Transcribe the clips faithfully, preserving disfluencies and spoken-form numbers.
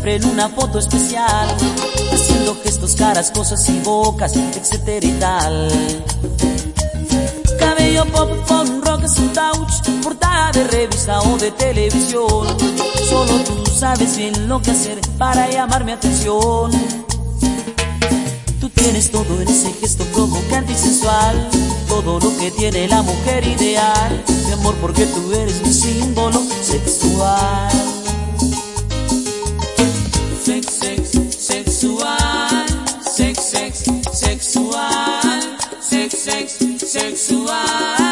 siempre en una foto especial, haciendo gestos, caras, cosas y bocas, etcétera y tal. Cabello pop con rock es un touch, portada de revista o de televisión. Solo tú sabes bien lo que hacer para llamar mi atención. Tú tienes todo en ese gesto provocante y sensual, todo lo que tiene la mujer ideal. Mi amor, porque tú eres mi símbolo sexual. Sex, sex, sexual. Sex, sex, sexual. Sex, sex, sexual.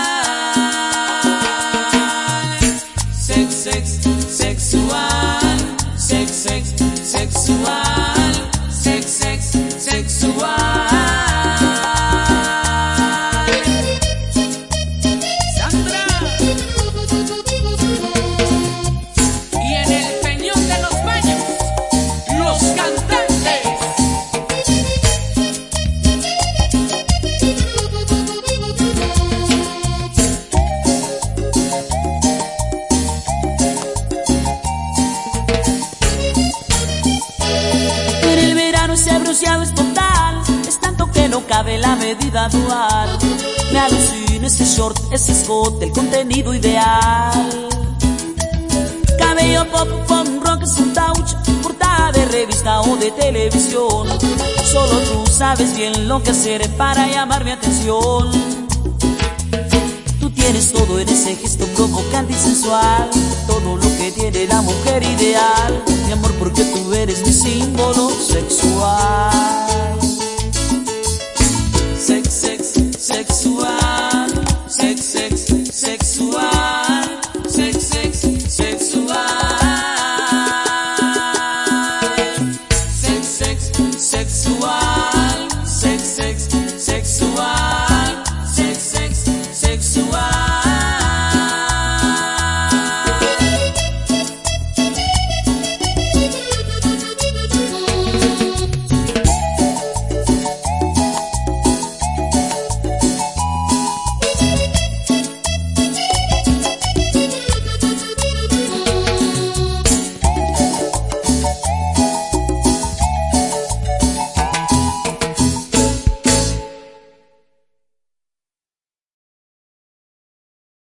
Sex, sex, sexual. Sex, sex, sexual. Sex, sex, sexual. Sandra. Y en el Peñón de los Baños, los cantantes. En el verano ese bronceado es total, es tanto que no cabe la medida dual. Me alucina ese short, ese escote, el contenido ideal. Cabello pop con rock es un touch, portada de revista o de televisión. Solo tú sabes bien lo que hacer para llamar mi atención. Tú tienes todo en ese gesto provocante y sensual, todo lo que tiene la mujer ideal. Mi amor, porque tú eres mi símbolo sexual.